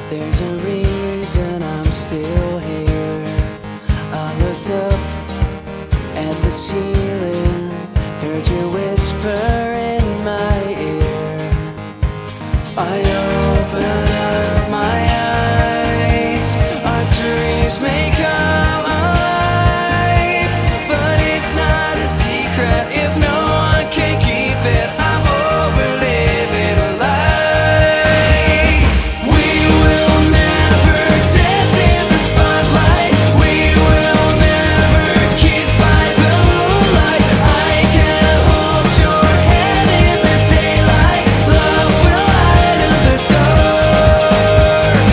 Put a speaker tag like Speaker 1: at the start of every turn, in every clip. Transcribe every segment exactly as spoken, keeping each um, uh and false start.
Speaker 1: There's a reason I'm still here. I looked up at the ceiling, heard you whisper in my ear. I open up my eyes, our dreams may come alive, but it's not a secret if no one can keep it. I'm over living lies. We will never dance in the spotlight. We will never kiss by the moonlight. I can hold your hand in the daylight. Love will light up the dark.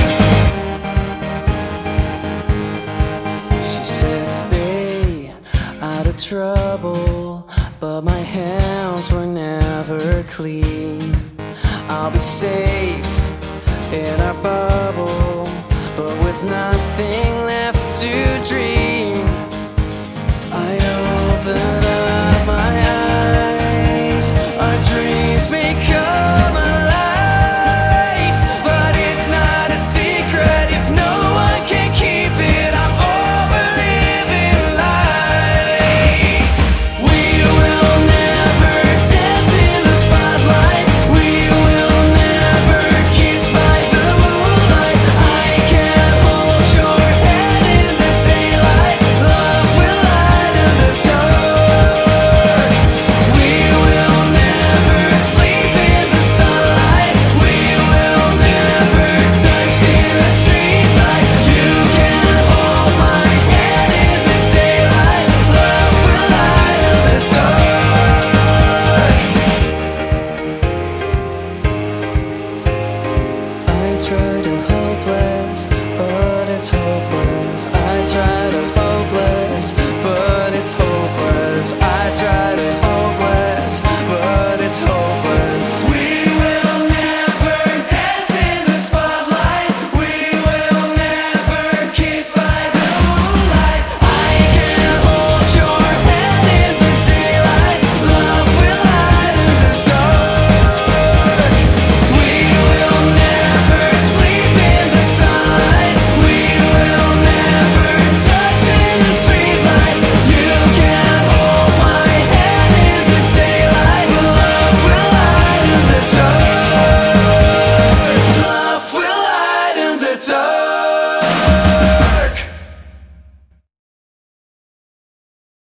Speaker 1: She said stay out of trouble, but my hands were never clean. I'll be safe in our bubble, but with nothing left to dream. I open up my eyes, our dreams may come alive, but it's not a secret if no one can keep it. I'm over living lies. We will never dance in the spotlight. We will never kiss by the moonlight. I can hold your hand in the daylight. Love will light up the dark. We will never sleep in the sunlight. We will never touch in the streetlight. You can hold my hand in the daylight. Love will light up the dark. I try to hope like